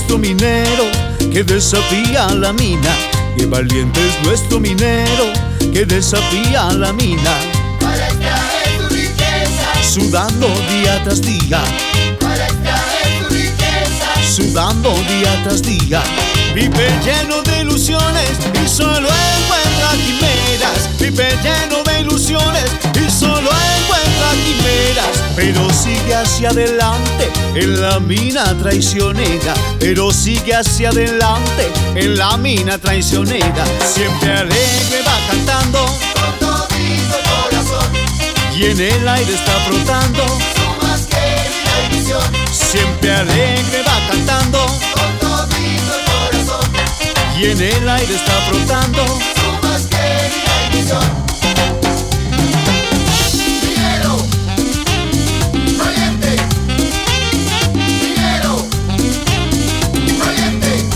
nuestro minero que desafía la mina. Qué valiente es nuestro minero que desafía la mina. Para extraer tu riqueza, Sudando día tras día, para extraer tu riqueza, sudando día tras día. Vive lleno de ilusiones y solo encuentra quimeras. Vive lleno de ilusiones y solo encuentra quimeras. Pero sigue hacia adelante en la mina traicionera. Pero sigue hacia adelante en la mina traicionera. Siempre alegre va cantando con todito el corazón, y en el aire está flotando. su más querida ilusión. Siempre alegre va cantando Con todito el corazón, y en el aire está flotando. su más querida ilusión. Minero, valiente. Minero, valiente.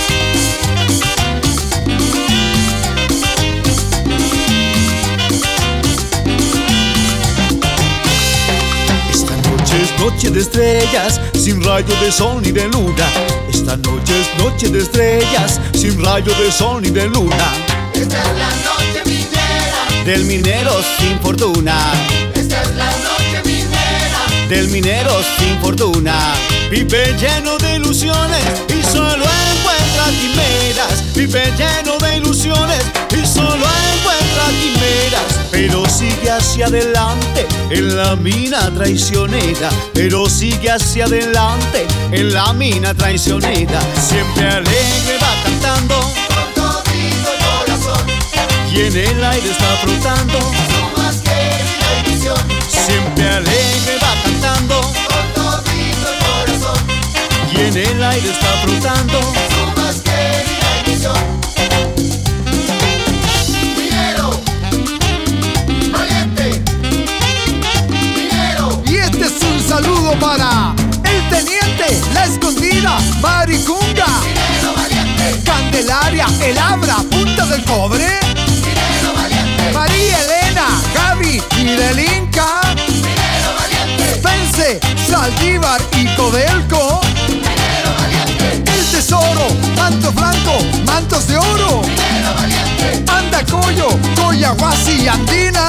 Esta noche es noche de estrellas, sin rayo de sol ni de luna. Esta noche es noche de estrellas, sin rayo de sol ni de luna. Esta es la noche minera, Del minero sin fortuna, esta es la noche minera. del minero sin fortuna. Vive lleno de ilusiones y solo encuentra quimeras. Vive lleno de ilusiones y solo encuentra quimeras. Pero sigue hacia adelante en la mina traicionera. Pero sigue hacia adelante en la mina traicionera. Siempre alegre va cantando Con todito el corazón, y en el aire está flotando. su más querida ilusión. Siempre alegre va cantando Con todito el corazón, y en el aire está flotando. su más querida ilusión. Minero, valiente. Minero, Y este es un saludo para el teniente, la escondida, Maricunga, minero valiente, Candelaria, el Abra, Punta del Cobre, minero valiente, María Elena, Gaby y del Inca, minero valiente, Pense, Saldívar y Codelco, minero valiente, el tesoro, manto blanco, mantos de oro, minero valiente, Andacoyo, Coyahuasi y Andina,